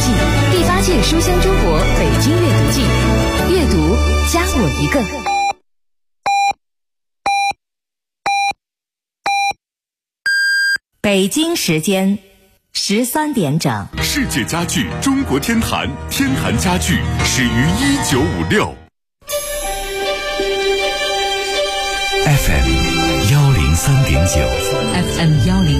季，第8届书香中国北京阅读季，阅读加我一个。 北京时间13点整， 世界家具中国天坛，天坛家具始于1956。FM 103.9，FM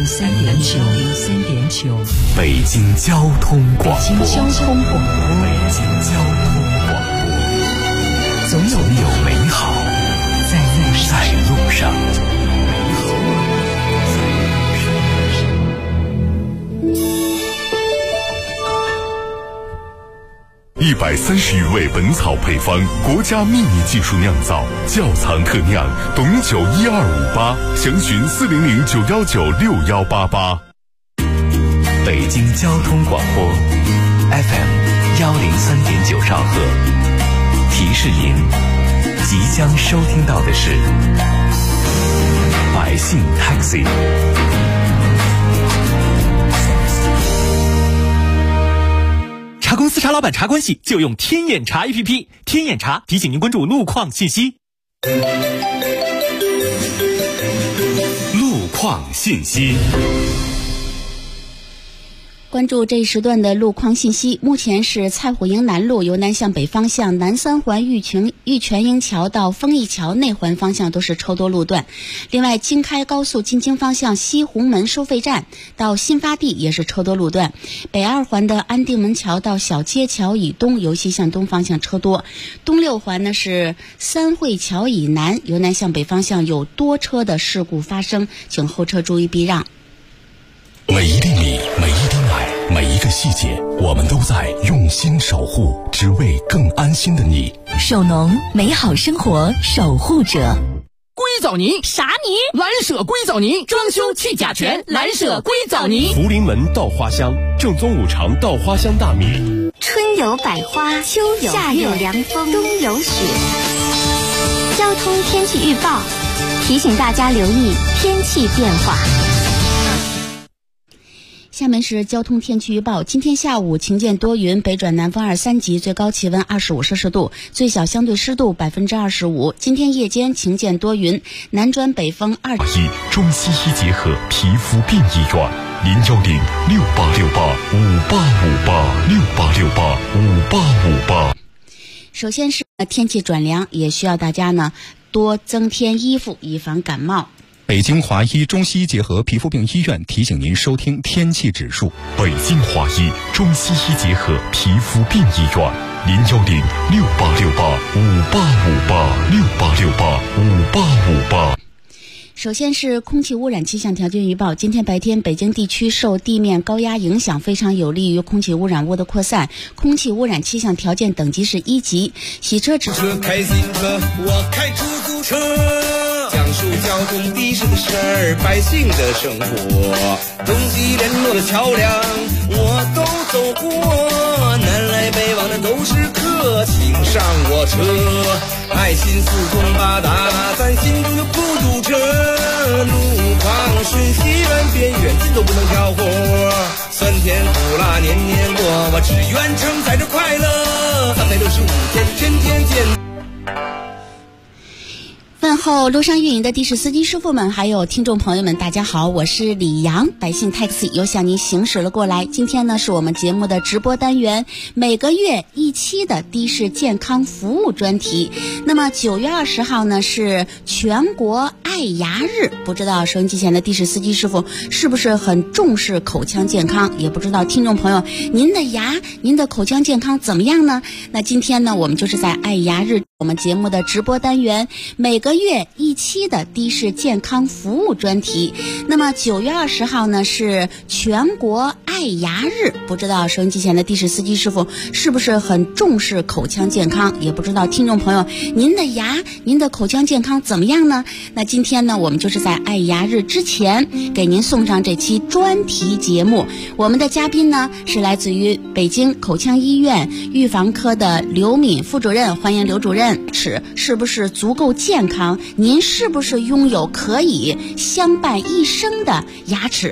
103.9， 北京交通广播， 北京交通广播， 总有美好在路上。130余味本草配方，国家秘密技术酿造，窖藏特酿，董酒12588，详询40091961888。北京交通广播 FM 103.9兆赫，提示您即将收听到的是百姓 Taxi。 查公司、查老板、查关系，就用天眼查 APP。天眼查提醒您关注路况信息。 路况信息。 关注这一时段的路况信息。目前是蔡虎营南路由南向北方向，南三环玉泉营桥到丰益桥内环方向都是车多路段。另外，京开高速进京方向西红门收费站到新发地也是车多路段。北二环的安定门桥到小街桥以东由西向东方向车多。东六环呢是三汇桥以南由南向北方向有多车的事故发生，请后车注意避让。 每一粒米，每一滴奶，每一个细节，我们都在用心守护，只为更安心的你。 首农，美好生活守护者。 硅藻泥啥泥？ 蓝舍硅藻泥，装修去甲醛，蓝舍硅藻泥。 福临门稻花香，正宗5常稻花香大米。 春有百花，秋有夏有凉风，冬有雪。交通天气预报提醒大家留意天气变化。 下面是交通天气预报。今天下午晴间多云，北转南风2、3级，最高气温25摄氏度，最小相对湿度25%。今天夜间晴间多云，南转北风2级。 中西医结合皮肤病医院，0106868585858，668685858。 首先是天气转凉，也需要大家呢多增添衣服，以防感冒。 北京华医中西医结合皮肤病医院提醒您收听天气指数。 北京华医中西医结合皮肤病医院，01068685858，668685858。 首先是空气污染气象条件预报。今天白天北京地区受地面高压影响，非常有利于空气污染物的扩散，空气污染气象条件等级是1级。洗车指数开新车，我开出租车，讲述交通的士的事儿，百姓的生活，中西联络的桥梁我都走过，南来北往的都是客，请上我车，爱心四通八达，咱心中就不堵车，路况瞬息万变，远近都不能挑活，酸甜苦辣年年过，我只愿承载着快乐，365天天天见。 问候路上运营的的士司机师傅们，还有听众朋友们，大家好，我是李阳，百姓 Taxi 又向您行驶了过来。今天呢是我们节目的直播单元，每个月1期的的士健康服务专题。那么9月20号呢是全国爱牙日，不知道收音机前的的士司机师傅是不是很重视口腔健康？也不知道听众朋友您的牙、您的口腔健康怎么样呢？那今天呢我们就是在爱牙日我们节目的直播单元，每个月1期的的士健康服务专题。那么9月20号呢是全国爱牙日，不知道收音机前的的士司机师傅是不是很重视口腔健康？也不知道听众朋友您的牙、您的口腔健康怎么样呢？那今天呢我们就是在爱牙日之前给您送上这期专题节目。我们的嘉宾呢是来自于北京口腔医院预防科的刘敏副主任，欢迎刘主任。齿是不是足够健康？您是不是拥有可以相伴一生的牙齿？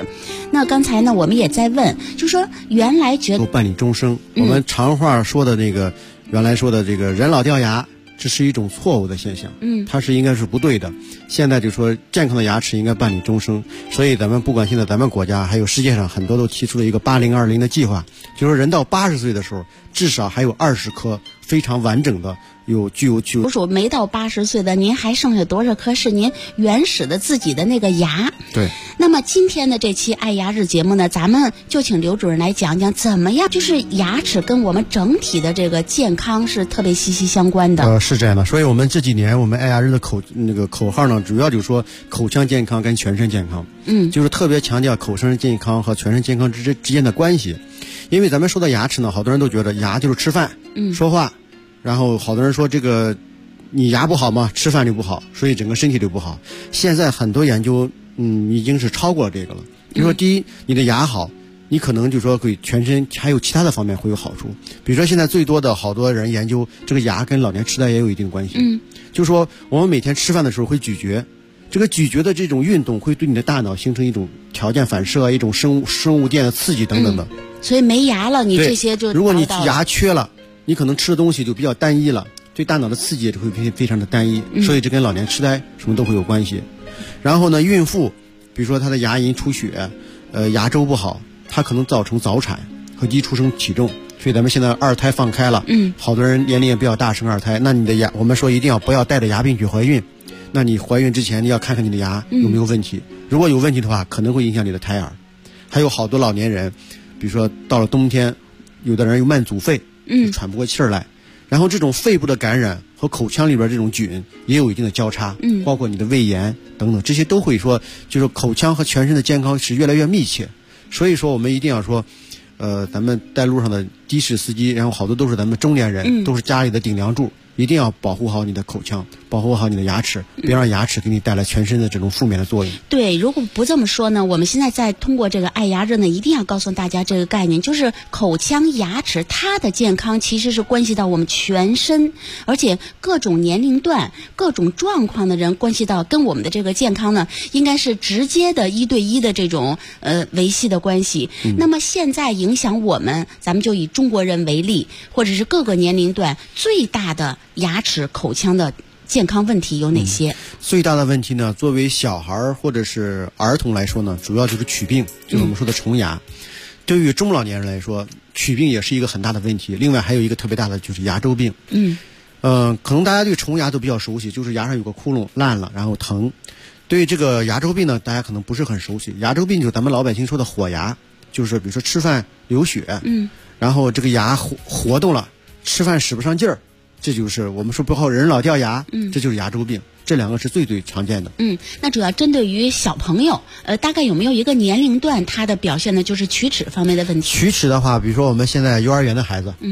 那刚才呢，我们也在问，就说原来觉得伴你终生，我们常话说的那个，原来说的这个人老掉牙，这是一种错误的现象，它是应该是不对的。现在就说健康的牙齿应该伴你终生，所以咱们不管现在咱们国家还有世界上很多都提出了一个8020的计划，就是人到80岁的时候，至少还有20颗非常完整的具有。 不是没到80岁的，您还剩下多少颗是您原始的自己的那个牙？ 对。 那么今天的这期爱牙日节目呢，咱们就请刘主任来讲讲怎么样，就是牙齿跟我们整体的这个健康是特别息息相关的。 是这样的，所以我们这几年我们爱牙日的口号呢，主要就是说口腔健康跟全身健康，就是特别强调口腔健康和全身健康之间的关系。因为咱们说到牙齿呢，好多人都觉得牙就是吃饭、说话，然后好多人说这个你牙不好嘛，吃饭就不好，所以整个身体就不好。现在很多研究已经是超过这个了。比如说第一，你的牙好，你可能就说对全身还有其他的方面会有好处。比如说现在最多的好多人研究这个牙跟老年痴呆也有一定关系。就是说我们每天吃饭的时候会咀嚼，这个咀嚼的这种运动会对你的大脑形成一种条件反射，一种生物电的刺激等等的。 所以没牙了，你这些就如果你牙缺了，你可能吃的东西就比较单一了，对大脑的刺激也会非常的单一，所以这跟老年痴呆什么都会有关系。然后呢，孕妇比如说她的牙龈出血，牙周不好，它可能造成早产和低出生体重。所以咱们现在二胎放开了，好多人年龄也比较大生二胎，那你的牙，我们说一定要不要带着牙病去怀孕，那你怀孕之前你要看看你的牙有没有问题，如果有问题的话，可能会影响你的胎儿。还有好多老年人，比如说到了冬天，有的人有慢阻肺，喘不过气儿来，然后这种肺部的感染和口腔里边这种菌也有一定的交叉，包括你的胃炎等等，这些都会说就是口腔和全身的健康是越来越密切。所以说我们一定要说咱们在路上的的士司机，然后好多都是咱们中年人，都是家里的顶梁柱，一定要保护好你的口腔，保护好你的牙齿，别让牙齿给你带来全身的这种负面的作用。 对，如果不这么说呢，我们现在在通过这个爱牙日呢，一定要告诉大家这个概念，就是口腔牙齿它的健康其实是关系到我们全身，而且各种年龄段、各种状况的人关系到跟我们的这个健康呢，应该是直接的1对1的这种维系的关系。那么现在影响我们，咱们就以中国人为例，或者是各个年龄段最大的牙齿口腔的健康问题有哪些？ 最大的问题呢，作为小孩或者是儿童来说呢，主要就是龋病，就是我们说的虫牙。对于中老年人来说，龋病也是一个很大的问题。另外还有一个特别大的就是牙周病。可能大家对虫牙都比较熟悉，就是牙上有个窟窿烂了，然后疼。对于这个牙周病呢，大家可能不是很熟悉。牙周病就是咱们老百姓说的火牙，就是比如说吃饭流血，然后这个牙活动了，吃饭使不上劲儿，这就是我们说不好人老掉牙，这就是牙周病。这两个是最常见的。 那主要针对于小朋友，大概有没有一个年龄段它的表现呢？就是龋齿方面的问题。 龋齿的话，比如说我们现在幼儿园的孩子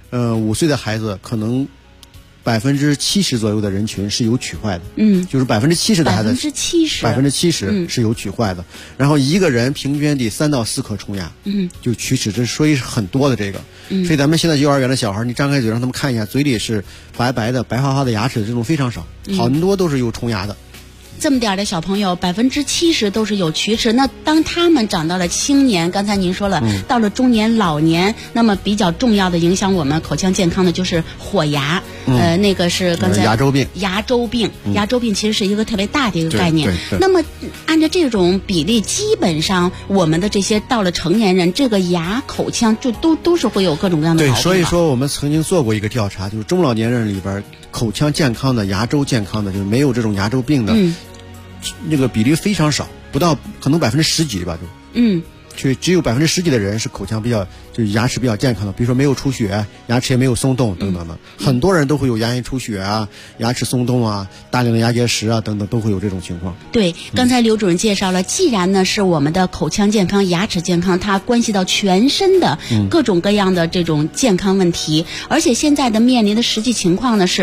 ，5岁的孩子可能70%左右的人群是有龋坏的，就是70%的孩子，70%是有龋坏的。然后一个人平均得3到4颗虫牙，就龋齿，这所以是很多的这个。所以咱们现在幼儿园的小孩，你张开嘴让他们看一下，嘴里是白白的、白花花的牙齿，这种非常少，很多都是有虫牙的。 这么点的小朋友，70%都是有龋齿。那当他们长到了青年，刚才您说了，到了中年、老年，那么比较重要的影响我们口腔健康的就是火牙。那个是刚才牙周病。 牙周病其实是一个特别大的一个概念。那么按照这种比例，基本上我们的这些到了成年人，这个牙口腔就都是会有各种各样的毛病。 对，所以说我们曾经做过一个调查，就是中老年人里边口腔健康的、牙周健康的，就是没有这种牙周病的。那个比例非常少，不到可能10%几吧，就只有10%几的人是口腔就是牙齿比较健康的，比如说没有出血，牙齿也没有松动等等的。很多人都会有牙龈出血啊、牙齿松动啊、大量的牙结石啊等等，都会有这种情况。 对，刚才刘主任介绍了，既然呢是我们的口腔健康、牙齿健康，它关系到全身的各种各样的这种健康问题，而且现在的面临的实际情况呢是，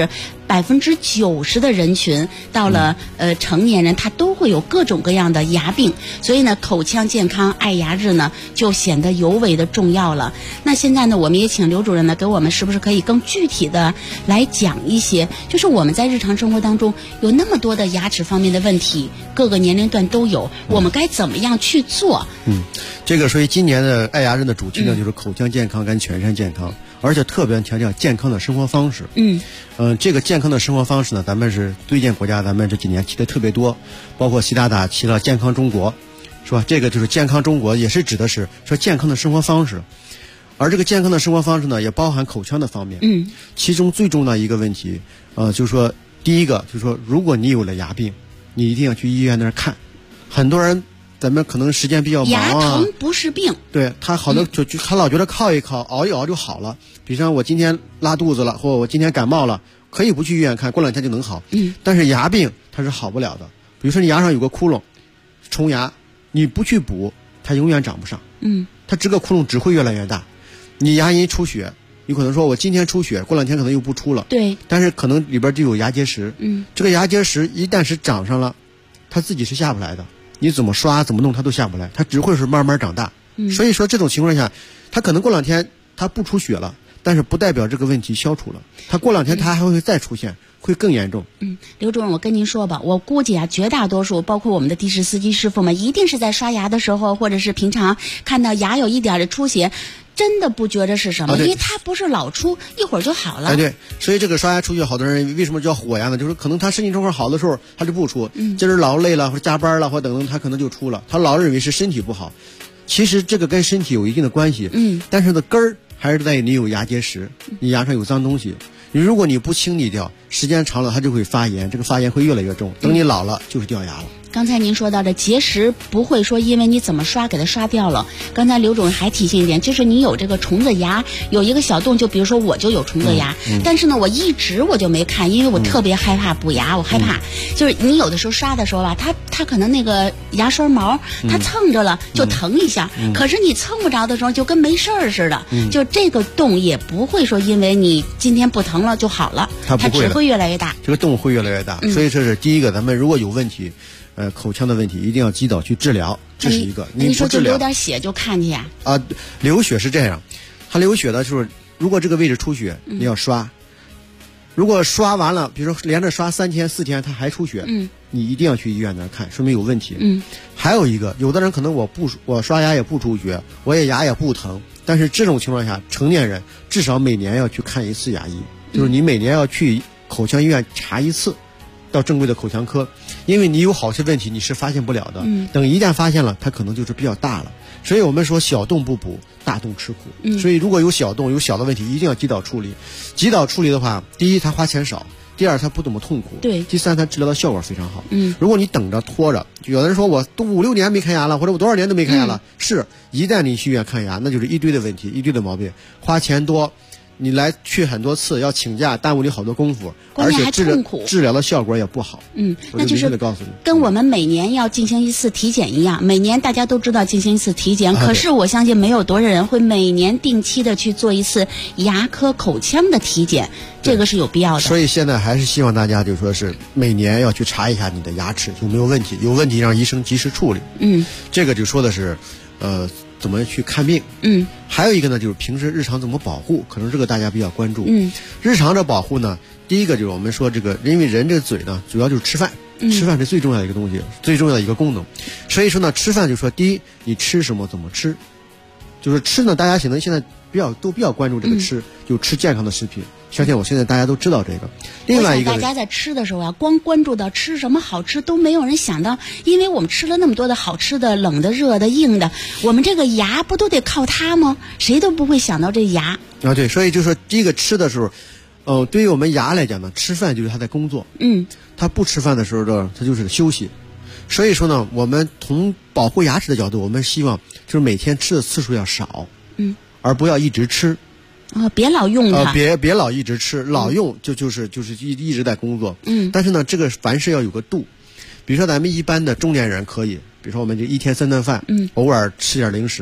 90%的人群到了成年人，他都会有各种各样的牙病，所以呢，口腔健康爱牙日呢就显得尤为的重要了。那现在呢，我们也请刘主任呢给我们是不是可以更具体的来讲一些，就是我们在日常生活当中有那么多的牙齿方面的问题，各个年龄段都有，我们该怎么样去做？ 这个所以今年的爱牙日的主题呢，就是口腔健康跟全身健康，而且特别强调健康的生活方式。这个健康的生活方式呢，咱们是推荐国家，咱们这几年提的特别多，包括习大大提了健康中国，是吧？这个就是健康中国，也是指的是说健康的生活方式。而这个健康的生活方式呢，也包含口腔的方面。其中最重要的一个问题，就是说第一个就是说，如果你有了牙病，你一定要去医院那儿看。很多人咱们可能时间比较忙牙疼不是病， 对他好多他老觉得靠一靠熬一熬就好了。比如说我今天拉肚子了，或我今天感冒了，可以不去医院看，过2天就能好。但是牙病它是好不了的。比如说你牙上有个窟窿，虫牙，你不去补，它永远长不上。它这个窟窿只会越来越大。你牙龈出血，你可能说我今天出血，过2天可能又不出了。 对， 但是可能里边就有牙结石。这个牙结石一旦是长上了，它自己是下不来的。你怎么刷怎么弄它都下不来，它只会是慢慢长大。所以说这种情况下，它可能过2天它不出血了，但是不代表这个问题消除了，它过2天它还会再出现，会更严重。 刘主任，我跟您说吧，我估计啊，绝大多数包括我们的的士司机师傅们，一定是在刷牙的时候，或者是平常看到牙有一点的出血，真的不觉得是什么，因为它不是老出，一会儿就好了。 对，所以这个刷牙出血，好多人为什么叫火牙呢？就是可能他身体状况好的时候他就不出，今儿劳累了或者加班了或者等等，他可能就出了。他老认为是身体不好，其实这个跟身体有一定的关系。但是呢，根儿还是在于你有牙结石，你牙上有脏东西。如果你不清理掉，时间长了它就会发炎，这个发炎会越来越重，等你老了就是掉牙了。 刚才您说到的结石不会说因为你怎么刷给它刷掉了。刚才刘主任还提醒一点，就是你有这个虫子牙，有一个小洞，就比如说我就有虫子牙，但是呢我一直我就没看，因为我特别害怕补牙，我害怕就是你有的时候刷的时候吧，它可能那个牙刷毛它蹭着了就疼一下，可是你蹭不着的时候就跟没事儿似的，就这个洞也不会说因为你今天不疼了就好了，它只会越来越大， 这个洞会越来越大。所以这是第一个，咱们如果有问题口腔的问题一定要及早去治疗，这是一个。 你说就流点血就看去呀？ 流血是这样，它流血的就是如果这个位置出血，你要刷。如果刷完了，比如说连着刷3天4天它还出血，你一定要去医院那看，说明有问题。还有一个，有的人可能我刷牙也不出血，我也牙也不疼，但是这种情况下，成年人至少每年要去看1次牙医，就是你每年要去口腔医院查1次。到正规的口腔科，因为你有好些问题你是发现不了的，等一旦发现了，它可能就是比较大了。所以我们说小洞不补，大洞吃苦。所以如果有小洞有小的问题，一定要及早处理。及早处理的话，第一它花钱少，第二它不怎么痛苦，第三它治疗的效果非常好。如果你等着拖着，有的人说我都5、6年没看牙了，或者我多少年都没看牙了，是一旦你去医院看牙，那就是一堆的问题，一堆的毛病，花钱多。你来去很多次要请假，耽误你好多功夫，而且治疗的效果也不好。 那就是跟我们每年要进行1次体检一样，每年大家都知道进行1次体检，可是我相信没有多少人会每年定期的去做1次牙科口腔的体检，这个是有必要的。 所以现在还是希望大家就说是每年要去查一下你的牙齿有没有问题，有问题让医生及时处理。这个就说的是怎么去看病。还有一个呢，就是平时日常怎么保护，可能这个大家比较关注。日常的保护呢，第一个就是我们说这个，因为人这个嘴呢，主要就是吃饭，吃饭是最重要的一个东西，最重要的一个功能。所以说呢，吃饭就说第一，你吃什么怎么吃，就是吃呢，大家现在都比较关注这个吃，就吃健康的食品。相信我现在大家都知道这个。另外一个， 大家在吃的时候啊，光关注到吃什么好吃，都没有人想到，因为我们吃了那么多的好吃的、冷的、热的、硬的，我们这个牙不都得靠它吗？谁都不会想到这牙。 对，所以就说第一个吃的时候，对于我们牙来讲呢，吃饭就是他在工作。他不吃饭的时候呢，他就是休息。所以说呢，我们从保护牙齿的角度，我们希望就是每天吃的次数要少，而不要一直吃。 别老用它。 别老一直吃，老用就是一直在工作。但是呢，这个凡事要有个度。比如说咱们一般的中年人可以，比如说我们就1天3顿饭，偶尔吃点零食，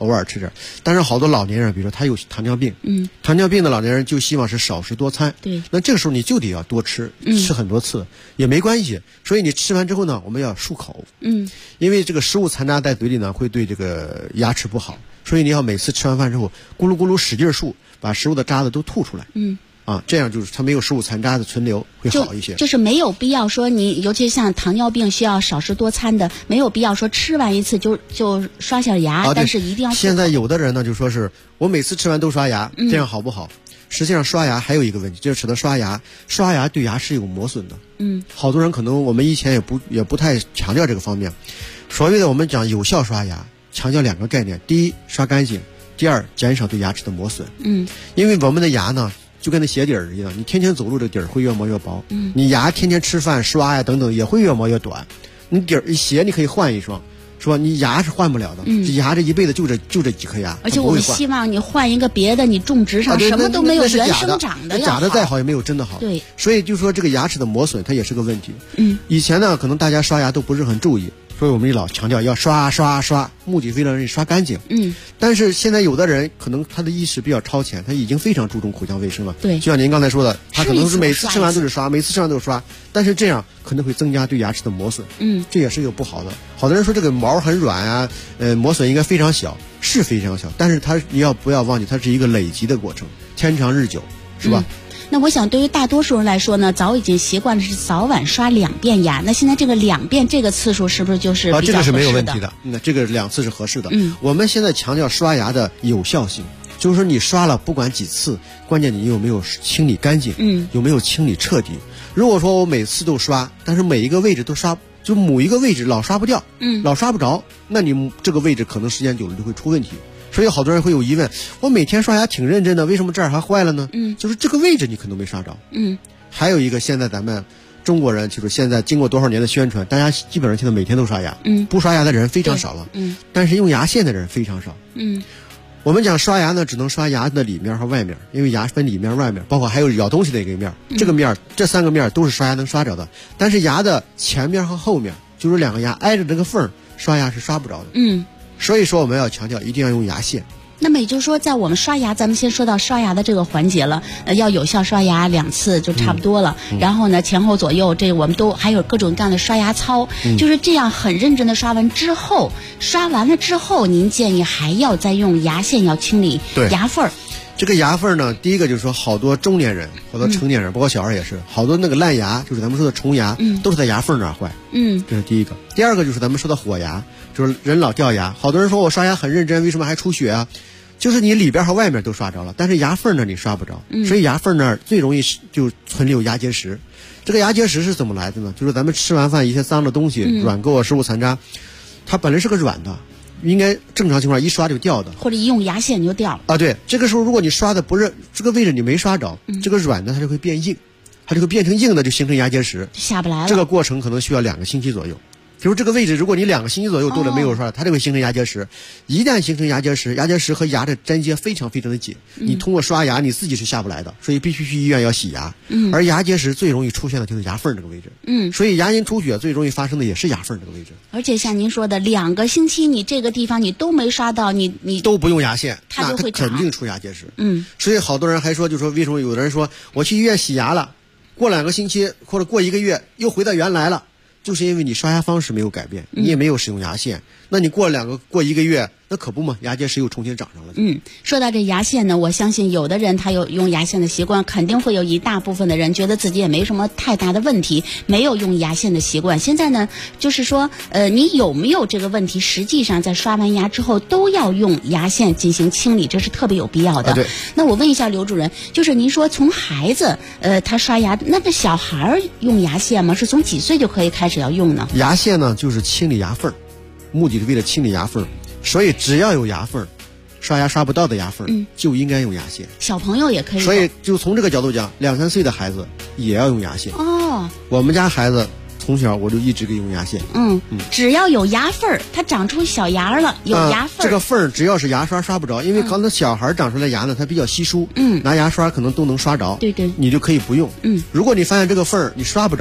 偶尔吃点。但是好多老年人，比如说他有糖尿病，糖尿病的老年人就希望是少食多餐。 对， 那这个时候你就得要多吃，吃很多次也没关系。所以你吃完之后呢，我们要漱口。因为这个食物残渣在嘴里呢，会对这个牙齿不好，所以你要每次吃完饭之后，咕噜咕噜使劲漱，把食物的渣子都吐出来。这样就是它没有食物残渣的存留，会好一些。 就是没有必要说你，尤其像糖尿病需要少食多餐的，没有必要说吃完一次就刷下牙，但是一定要。 现在有的人呢就说是我每次吃完都刷牙，这样好不好？实际上刷牙还有一个问题，就是使得刷牙对牙是有磨损的。好多人可能我们以前也不太强调这个方面。所谓的我们讲有效刷牙，强调2个概念：第一，刷干净；第二，减少对牙齿的磨损。因为我们的牙呢，就跟那鞋底儿一样，你天天走路这个底儿会越磨越薄。你牙天天吃饭刷呀等等也会越磨越短。你底儿鞋你可以换一双，是吧？你牙是换不了的。牙这一辈子就这几颗牙。 而且我们希望你换一个别的，你种植上什么都没有原生长的要好。 假的再好也没有真的好。 对。 所以就说这个牙齿的磨损它也是个问题。以前呢可能大家刷牙都不是很注意，所以我们也老强调要刷，目的为了让你刷干净。但是现在有的人可能他的意识比较超前，他已经非常注重口腔卫生了。 对， 就像您刚才说的，他可能是每次吃完都是刷，每次吃完都是刷，但是这样可能会增加对牙齿的磨损。这也是一个不好的。好多人说这个毛很软啊，磨损应该非常小，是非常小，但是你不要忘记，它是一个累积的过程，天长日久，是吧？ 那我想对于大多数人来说呢，早已经习惯的是早晚刷2遍牙。那现在这个2遍这个次数是不是就是比较合适的？ 这个是没有问题的。那这个2次是合适的。我们现在强调刷牙的有效性，就是说你刷了不管几次，关键你有没有清理干净，有没有清理彻底。如果说我每次都刷，但是每一个位置都刷，就某一个位置老刷不掉，老刷不着，那你这个位置可能时间久了就会出问题。所以好多人会有疑问，我每天刷牙挺认真的，为什么这儿还坏了呢？就是这个位置你可能没刷着。还有一个，现在咱们中国人就是现在经过多少年的宣传，大家基本上现在每天都刷牙，不刷牙的人非常少了，但是用牙线的人非常少。我们讲刷牙呢，只能刷牙的里面和外面，因为牙分里面外面，包括还有咬东西的一个面，这个面这3个面都是刷牙能刷着的，但是牙的前面和后面，就是2个牙挨着这个缝，刷牙是刷不着的。所以说我们要强调一定要用牙线。 那么也就是说，在我们刷牙，咱们先说到刷牙的这个环节了，要有效刷牙2次就差不多了。然后呢，前后左右这我们都还有各种各样的刷牙操，就是这样很认真的刷完之后，您建议还要再用牙线要清理牙缝儿。 这个牙缝呢，第一个就是说，好多中年人、好多成年人，包括小孩也是，好多那个烂牙，就是咱们说的虫牙，都是在牙缝那儿坏。这是第一个。第二个就是咱们说的火牙，就是人老掉牙。好多人说我刷牙很认真，为什么还出血啊？就是你里边和外面都刷着了，但是牙缝那儿你刷不着，所以牙缝那儿最容易就存留牙结石。这个牙结石是怎么来的呢？就是咱们吃完饭一些脏的东西、软垢啊、食物残渣，它本来是个软的。应该正常情况一刷就掉的， 或者一用牙线你就掉了。 对，这个时候如果你刷的不是这个位置你没刷着，这个软的它就会变硬，它就会变成硬的，就形成牙结石， 下不来了。 这个过程可能需要2个星期左右。比如这个位置，如果你2个星期左右都没有刷，它就会形成牙结石。一旦形成牙结石，牙结石和牙的粘接非常非常的紧，你通过刷牙你自己是下不来的，所以必须去医院要洗牙。而牙结石最容易出现的就是牙缝这个位置。所以牙龈出血最容易发生的也是牙缝这个位置。 而且像您说的，2个星期你这个地方你都没刷到，你都不用牙线， 它就会肯定出牙结石。所以好多人还说，就说为什么有的人说我去医院洗牙了，过2个星期或者过1个月又回到原来了。就是因为你刷牙方式没有改变，你也没有使用牙线，那你过1个月，那可不嘛，牙结石又重新长上了。 说到这牙线呢，我相信有的人他有用牙线的习惯，肯定会有一大部分的人觉得自己也没什么太大的问题，没有用牙线的习惯。现在呢，就是说，你有没有这个问题？实际上在刷完牙之后都要用牙线进行清理，这是特别有必要的。 对。 那我问一下刘主任，就是您说从孩子他刷牙，那这小孩用牙线吗？是从几岁就可以开始要用呢？ 牙线呢，就是清理牙缝，目的是为了清理牙缝。所以只要有牙缝，刷牙刷不到的牙缝，就应该用牙线。 小朋友也可以。 所以就从这个角度讲，2、3岁的孩子也要用牙线。我们家孩子从小我就一直给用牙线。 只要有牙缝，它长出小牙了，有牙缝。 这个缝只要是牙刷刷不着，因为刚才小孩长出来牙呢，它比较稀疏，拿牙刷可能都能刷着。 对， 你就可以不用。如果你发现这个缝你刷不着，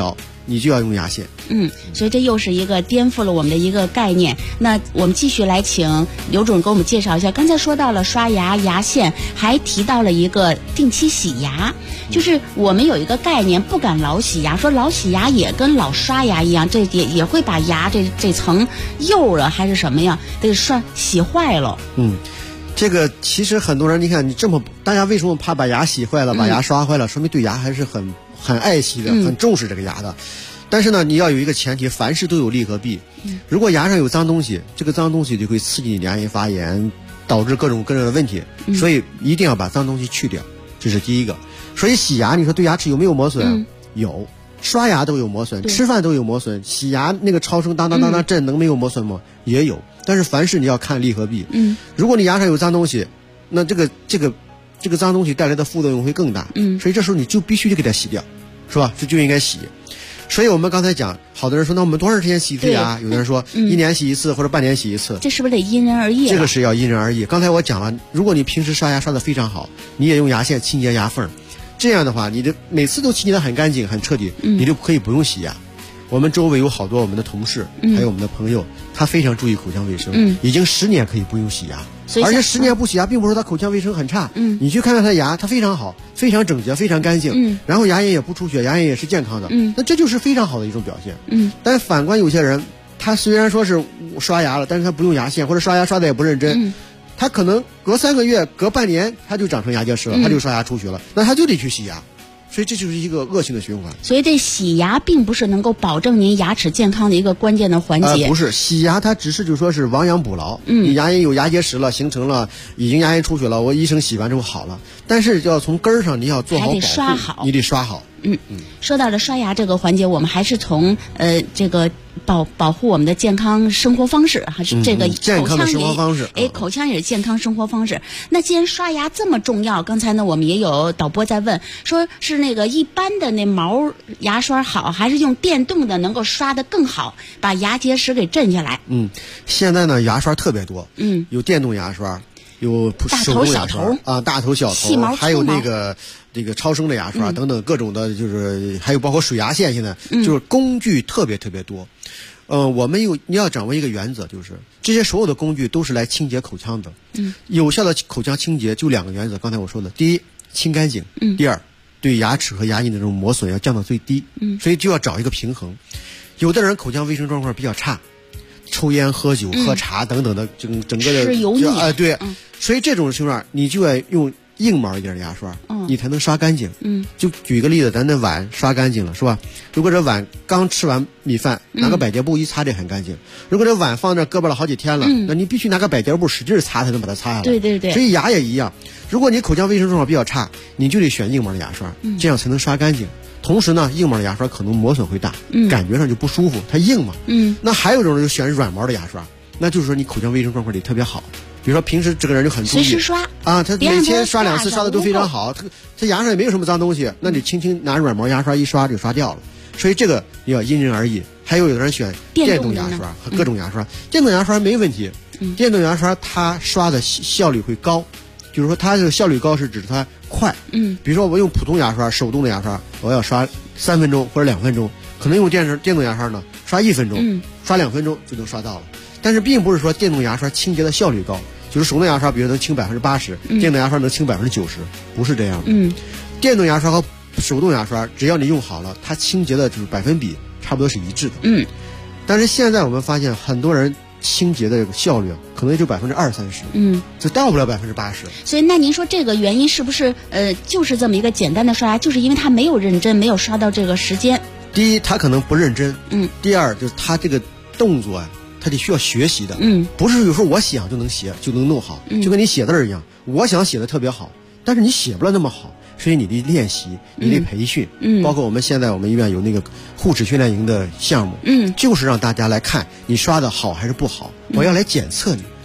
你就要用牙线。 所以这又是一个颠覆了我们的一个概念。那我们继续来请刘主任给我们介绍一下，刚才说到了刷牙、牙线，还提到了一个定期洗牙。就是我们有一个概念，不敢老洗牙，说老洗牙也跟老刷牙一样，这也会把牙这层釉了还是什么呀，得洗坏了。 这个其实很多人，你看你这么，大家为什么怕把牙洗坏了，把牙刷坏了？说明对牙还是很爱惜的，很重视这个牙的。但是呢，你要有一个前提，凡事都有利和弊。如果牙上有脏东西，这个脏东西就会刺激你牙龈发炎，导致各种各样的问题。所以一定要把脏东西去掉，这是第一个。所以洗牙，你说对牙齿有没有磨损？有，刷牙都有磨损，吃饭都有磨损，洗牙那个超声当当当当震能没有磨损吗？也有。但是凡事你要看利和弊。如果你牙上有脏东西，那这个脏东西带来的副作用会更大。所以这时候你就必须得给它洗掉，是吧？这就应该洗。所以我们刚才讲，好多人说，那我们多长时间洗一次牙？有的人说1年洗一次或者半年洗一次， 这是不是得因人而异？ 这个是要因人而异。刚才我讲了，如果你平时刷牙刷得非常好，你也用牙线清洁牙缝，这样的话，你的每次都清洁得很干净、很彻底，你就可以不用洗牙。我们周围有好多我们的同事，还有我们的朋友，他非常注意口腔卫生，已经10年可以不用洗牙，而且10年不洗牙，并不是说他口腔卫生很差，你去看看他牙，他非常好，非常整洁，非常干净，然后牙龈也不出血，牙龈也是健康的，那这就是非常好的一种表现。但反观有些人，他虽然说是刷牙了，但是他不用牙线，或者刷牙刷的也不认真，他可能隔3个月、隔半年，他就长成牙结石了，他就刷牙出血了，那他就得去洗牙。所以这就是一个恶性的循环。所以这洗牙并不是能够保证您牙齿健康的一个关键的环节。 不是，洗牙它只是就说是亡羊补牢。你牙龈有牙结石了，形成了，已经牙龈出血了，我医生洗完之后好了。但是要从根儿上你要做好保护， 还得刷好， 你得刷好。 说到了刷牙这个环节，我们还是从这个保护我们的健康生活方式，还是这个健康的生活方式。 口腔也是健康生活方式。那既然刷牙这么重要，刚才呢我们也有导播在问，说是那个一般的那毛牙刷好，还是用电动的能够刷得更好，把牙结石给震下来？ 现在呢牙刷特别多，有电动牙刷，有手动牙刷啊，大头小头，还有那个超声的牙刷等等各种的，就是还有包括水牙线，现在就是工具特别多。你要掌握一个原则，就是这些所有的工具都是来清洁口腔的。有效的口腔清洁就2个原则，刚才我说的，第一，清干净；第二，对牙齿和牙龈的这种磨损要降到最低。所以就要找一个平衡。有的人口腔卫生状况比较差，抽烟、喝酒、喝茶等等的，整个的吃油腻对，所以这种情况你就要用硬毛一点的牙刷，你才能刷干净。就举一个例子，咱的碗刷干净了，是吧？如果这碗刚吃完米饭，拿个百洁布一擦就很干净。如果这碗放这搁巴了好几天了，那你必须拿个百洁布使劲擦才能把它擦下来。 对。 所以牙也一样，如果你口腔卫生状况比较差，你就得选硬毛的牙刷，这样才能刷干净。同时呢，硬毛的牙刷可能磨损会大，感觉上就不舒服，它硬嘛。那还有一种人就选软毛的牙刷，那就是说你口腔卫生状况得特别好。比如说平时这个人就很注意， 随时刷啊，他每天刷2次，刷的都非常好，他牙上也没有什么脏东西，那你轻轻拿软毛牙刷一刷就刷掉了。所以这个你要因人而异。还有的人选电动牙刷和各种牙刷，电动牙刷没问题，电动牙刷它刷的效率会高，就是说它这个效率高是指它快。比如说我用普通牙刷，手动的牙刷，我要刷3分钟或者2分钟，可能用电动牙刷呢，刷1分钟，刷2分钟就能刷到了。但是并不是说电动牙刷清洁的效率高，就是手动牙刷比如能清80%，电动牙刷能清90%，不是这样的。电动牙刷和手动牙刷只要你用好了，它清洁的就是百分比差不多是一致的。但是现在我们发现很多人清洁的这个效率可能也就20-30%，就到不了80%。 所以那您说这个原因是不是就是这么一个简单的刷牙，就是因为他没有认真，没有刷到这个时间？ 第一，他可能不认真，第二就是他这个动作他得需要学习的，不是有时候我想就能写就能弄好，就跟你写字一样，我想写的特别好，但是你写不了那么好，所以你得练习，你得培训，包括我们现在我们医院有那个护齿训练营的项目，就是让大家来看你刷的好还是不好，我要来检测你。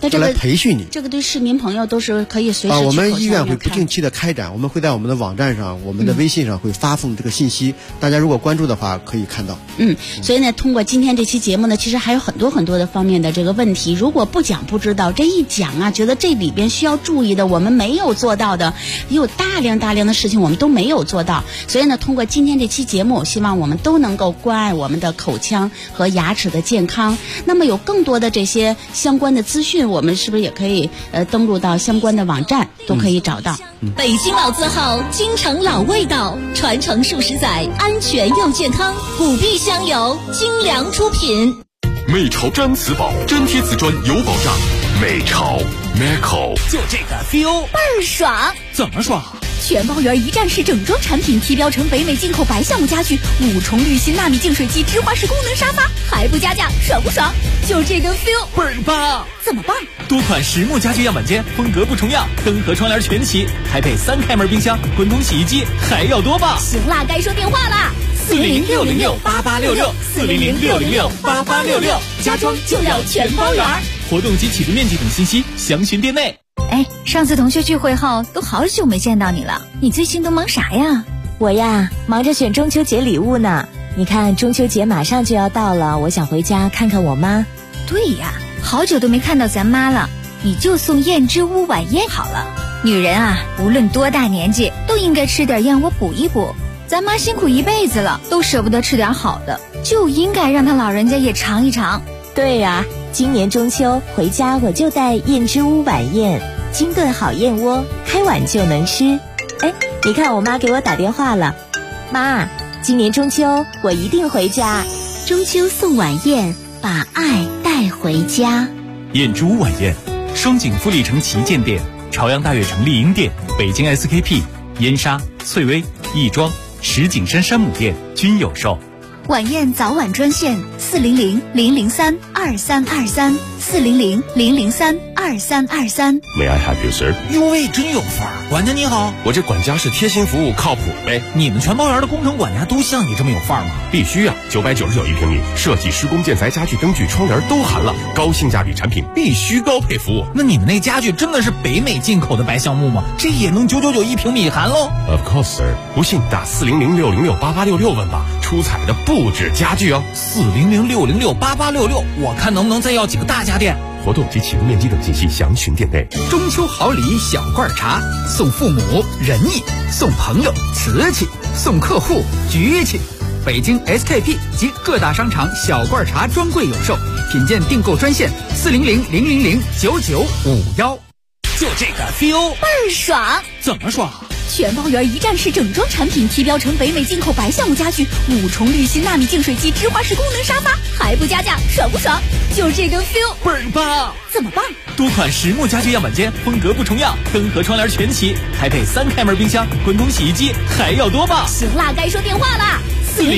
来培训你。 这个对市民朋友都是可以随时去我们医院会口腔不定期的开展，我们会在我们的网站上、我们的微信上会发送这个信息，大家如果关注的话可以看到。 所以呢，通过今天这期节目呢，其实还有很多很多的方面的这个问题，如果不讲不知道，这一讲啊，觉得这里边需要注意的，我们没有做到的，也有大量的事情我们都没有做到。所以呢，通过今天这期节目，希望我们都能够关爱我们的口腔和牙齿的健康。那么有更多的这些相关的资讯，我们是不是也可以登录到相关的网站，都可以找到。 北京老字号，京城老味道，传承数十载，安全又健康。虎壁香油精良出品。 美潮毡瓷宝，粘贴瓷砖有保障。美潮 Meco 就这个 feel 倍儿爽。 怎么爽？ 全包圆一站式整装产品，提标成北美进口白橡木家具，5重滤芯纳米净水机，芝华士功能沙发，还不加价，爽不爽？就这个 feel 倍儿棒！ 怎么棒？ 多款实木家具样板间，风格不重样，灯和窗帘全齐，还配3开门冰箱、滚筒洗衣机，还要多棒！ 行啦，该说电话啦 ，400-606-8866，400-606-8866， 家装就要全包圆。 活动及起步面积等信息详询店内。 哎，上次同学聚会后都好久没见到你了，你最近都忙啥呀？ 我呀，忙着选中秋节礼物呢。你看中秋节马上就要到了，我想回家看看我妈。 对呀，好久都没看到咱妈了，你就送燕之屋晚宴好了。女人啊，无论多大年纪都应该吃点燕窝补一补。咱妈辛苦一辈子了，都舍不得吃点好的，就应该让她老人家也尝一尝。 对呀，今年中秋回家我就带燕之屋晚宴，精炖好燕窝，开碗就能吃。哎，你看我妈给我打电话了，妈，今年中秋我一定回家。 中秋送晚宴，把爱带回家。 燕之屋晚宴，双井富力城旗舰店、朝阳大悦城丽婴店、北京 SKP、燕莎、翠微、亦庄、石景山山姆店均有售。 晚宴早晚专线400-003-2323，400-003-2323。 May I help you, sir？ 哟喂，真有范儿！管家你好， 我这管家是贴心服务，靠谱呗。 你们全包园的工程管家都像你这么有范儿吗？ 必须啊，999一平米，设计、施工、建材、家具、灯具、窗帘都含了，高性价比产品必须高配服务。 那你们那家具真的是北美进口的白橡木吗？这也能999一平米含喽 ？Of course, sir。不信打400-606-8866问吧，出彩的不止家具哦。 400-606-8866，我看能不能再要几个大家电。 活动及起步面积等信息详询店内。 中秋好礼小罐茶，送父母仁义，送朋友瓷器，送客户局气。北京 SKP 及各大商场小罐茶专柜有售，品鉴订购专线400-000-9951。 就这个 feel 倍儿爽。 怎么爽？ 全包圆一站式整装产品，提标成北美进口白橡木家具，5重滤芯纳米净水机，芝华士功能沙发，还不加价，爽不爽？就这个 feel 倍儿棒！ 怎么棒？ 多款实木家具样板间，风格不重样，灯和窗帘全齐，还配3开门冰箱、滚筒洗衣机，还要多棒！ 行啦，该说电话啦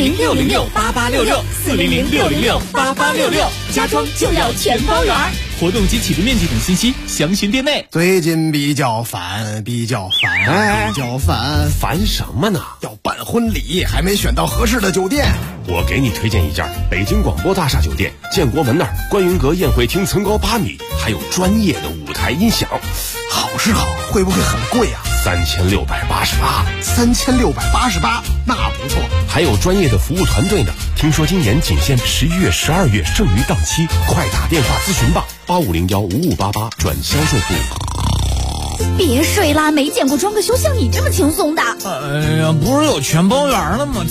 ，400-606-8866，400-606-8866， 家装就要全包圆。 活动及起步面积等信息详询店内。 最近比较烦， 烦什么呢？ 要办婚礼，还没选到合适的酒店。 我给你推荐一家北京广播大厦酒店，建国门那儿观云阁宴会厅层高8米，还有专业的舞台音响。 好是好，会不会很贵啊 ？3688， 那不错。 还有专业的服务团队呢。听说今年仅限11月、12月剩余档期，快打电话咨询吧，8501-5588转销售部。 别睡啦，没见过装个修像你这么轻松的。 哎呀，不是有全包圆了吗？